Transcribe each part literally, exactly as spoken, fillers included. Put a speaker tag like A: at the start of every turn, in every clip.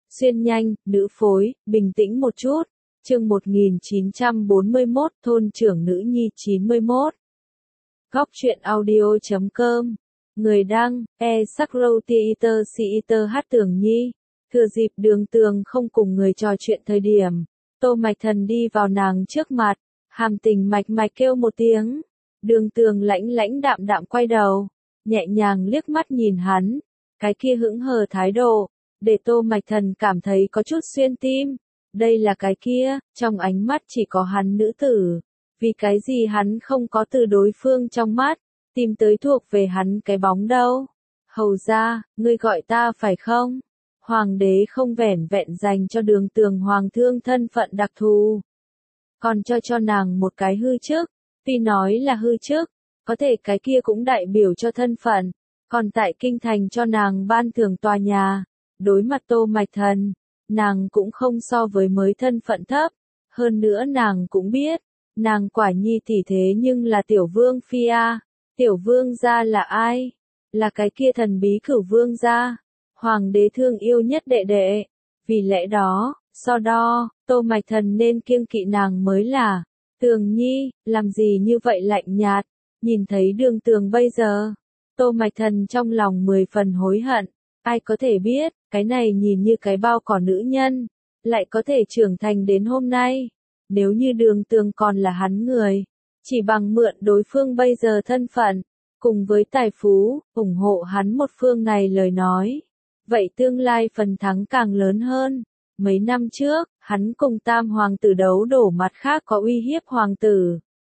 A: Xuyên nhanh, nữ phối, bình tĩnh một chút. Chương một nghìn chín trăm bốn mươi mốt, thôn trưởng nữ nhi chín mươi mốt. Góc truyện audio chấm com. Người đăng, e sắc râu theater theater hát Tường Nhi. Thừa dịp Đường Tường không cùng người trò chuyện thời điểm, Tô Mạch Thần đi vào nàng trước mặt, hàm tình mạch mạch kêu một tiếng. Đường Tường lãnh lãnh đạm đạm quay đầu, nhẹ nhàng liếc mắt nhìn hắn, cái kia hững hờ thái độ, để Tô Mạch Thần cảm thấy có chút xuyên tim. Đây là cái kia, trong ánh mắt chỉ có hắn nữ tử, vì cái gì hắn không có từ đối phương trong mắt, tìm tới thuộc về hắn cái bóng đâu. Hầu ra, ngươi gọi ta phải không? Hoàng đế không vẻn vẹn dành cho Đường Tường hoàng thương thân phận đặc thù, còn cho cho nàng một cái hư chức, tuy nói là hư chức, có thể cái kia cũng đại biểu cho thân phận, còn tại kinh thành cho nàng ban thưởng tòa nhà. Đối mặt Tô Mạch Thần, nàng cũng không so với mới thân phận thấp, hơn nữa nàng cũng biết, nàng quả nhi tỷ thế nhưng là tiểu vương phi a. Tiểu vương gia là ai? Là cái kia thần bí Cửu vương gia, hoàng đế thương yêu nhất đệ đệ. Vì lẽ đó, so đo, Tô Mạch Thần nên kiêng kỵ nàng mới là. Tường Nhi, làm gì như vậy lạnh nhạt? Nhìn thấy Đường Tường bây giờ, Tô Mạch Thần trong lòng mười phần hối hận. Ai có thể biết, cái này nhìn như cái bao cỏ nữ nhân, lại có thể trưởng thành đến hôm nay. Nếu như Đường Tường còn là hắn người, chỉ bằng mượn đối phương bây giờ thân phận, cùng với tài phú, ủng hộ hắn một phương này lời nói, vậy tương lai phần thắng càng lớn hơn. Mấy năm trước, hắn cùng tam hoàng tử đấu đổ mặt khác có uy hiếp hoàng tử.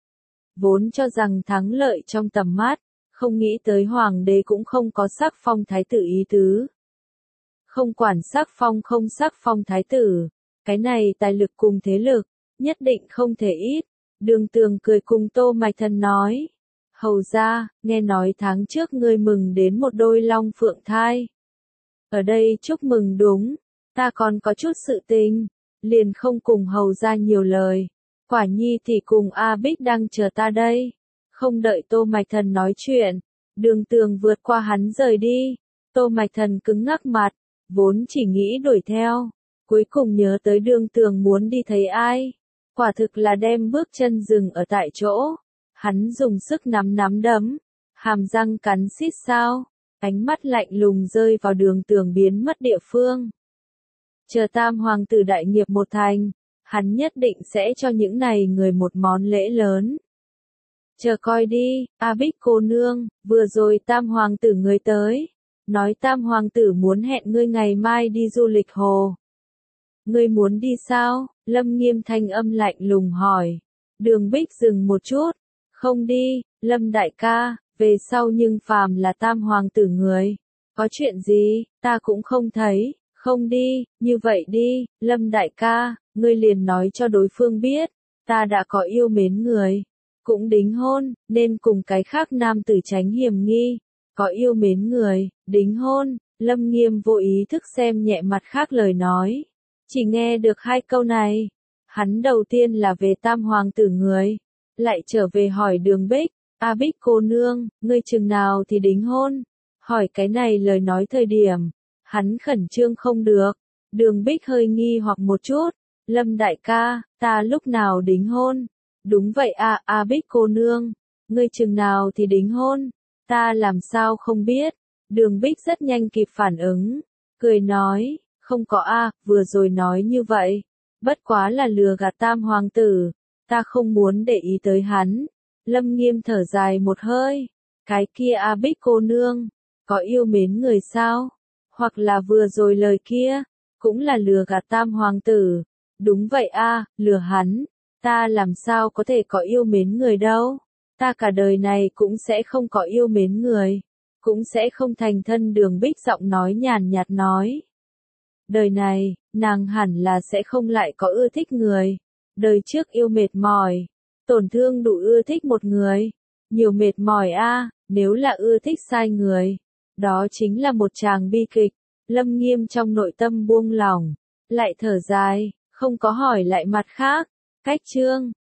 A: Vốn cho rằng thắng lợi trong tầm mắt, không nghĩ tới hoàng đế cũng không có sắc phong thái tử ý tứ. Không quản sắc phong không sắc phong thái tử, cái này tài lực cùng thế lực, nhất định không thể ít. Đường Tường cười cùng Tô Mạch Thần nói. Hầu ra, nghe nói tháng trước ngươi mừng đến một đôi long phượng thai. Ở đây chúc mừng đúng, ta còn có chút sự tình, liền không cùng hầu ra nhiều lời. Quả nhi thì cùng A Bích đang chờ ta đây. Không đợi Tô Mạch Thần nói chuyện, Đường Tường vượt qua hắn rời đi. Tô Mạch Thần cứng ngắc mặt, vốn chỉ nghĩ đuổi theo, cuối cùng nhớ tới Đường Tường muốn đi thấy ai. Quả thực là đem bước chân dừng ở tại chỗ. Hắn dùng sức nắm nắm đấm, hàm răng cắn xít sao, ánh mắt lạnh lùng rơi vào Đường Tường biến mất địa phương. Chờ tam hoàng tử đại nghiệp một thành, hắn nhất định sẽ cho những này người một món lễ lớn. Chờ coi đi, A Bích cô nương, vừa rồi tam hoàng tử người tới, nói tam hoàng tử muốn hẹn ngươi ngày mai đi du lịch hồ. Ngươi muốn đi sao? Lâm Nghiêm thanh âm lạnh lùng hỏi. Đường Bích dừng một chút, không đi. Lâm đại ca, về sau nhưng phàm là tam hoàng tử người, có chuyện gì, ta cũng không thấy. Không đi, như vậy đi, Lâm đại ca, ngươi liền nói cho đối phương biết, ta đã có yêu mến người, cũng đính hôn, nên cùng cái khác nam tử tránh hiểm nghi. Có yêu mến người, đính hôn. Lâm Nghiêm vô ý thức xem nhẹ mặt khác lời nói, chỉ nghe được hai câu này, hắn đầu tiên là về tam hoàng tử người, lại trở về hỏi Đường Bích. A Bích cô nương, ngươi chừng nào thì đính hôn? Hỏi cái này lời nói thời điểm, hắn khẩn trương không được. Đường Bích hơi nghi hoặc một chút. Lâm đại ca, ta lúc nào đính hôn? Đúng vậy à, A Bích cô nương, ngươi chừng nào thì đính hôn? Ta làm sao không biết? Đường Bích rất nhanh kịp phản ứng, cười nói, không có a, vừa rồi nói như vậy, bất quá là lừa gạt tam hoàng tử, ta không muốn để ý tới hắn. Lâm Nghiêm thở dài một hơi, cái kia A Bích cô nương, có yêu mến người sao? Hoặc là vừa rồi lời kia, cũng là lừa gạt tam hoàng tử. Đúng vậy a, lừa hắn, ta làm sao có thể có yêu mến người đâu? Ta cả đời này cũng sẽ không có yêu mến người, cũng sẽ không thành thân. Đường Bích giọng nói nhàn nhạt nói. Đời này, nàng hẳn là sẽ không lại có ưa thích người. Đời trước yêu mệt mỏi, tổn thương đủ ưa thích một người, nhiều mệt mỏi a, nếu là ưa thích sai người, đó chính là một tràng bi kịch. Lâm Nghiêm trong nội tâm buông lỏng, lại thở dài, không có hỏi lại mặt khác. Cách chương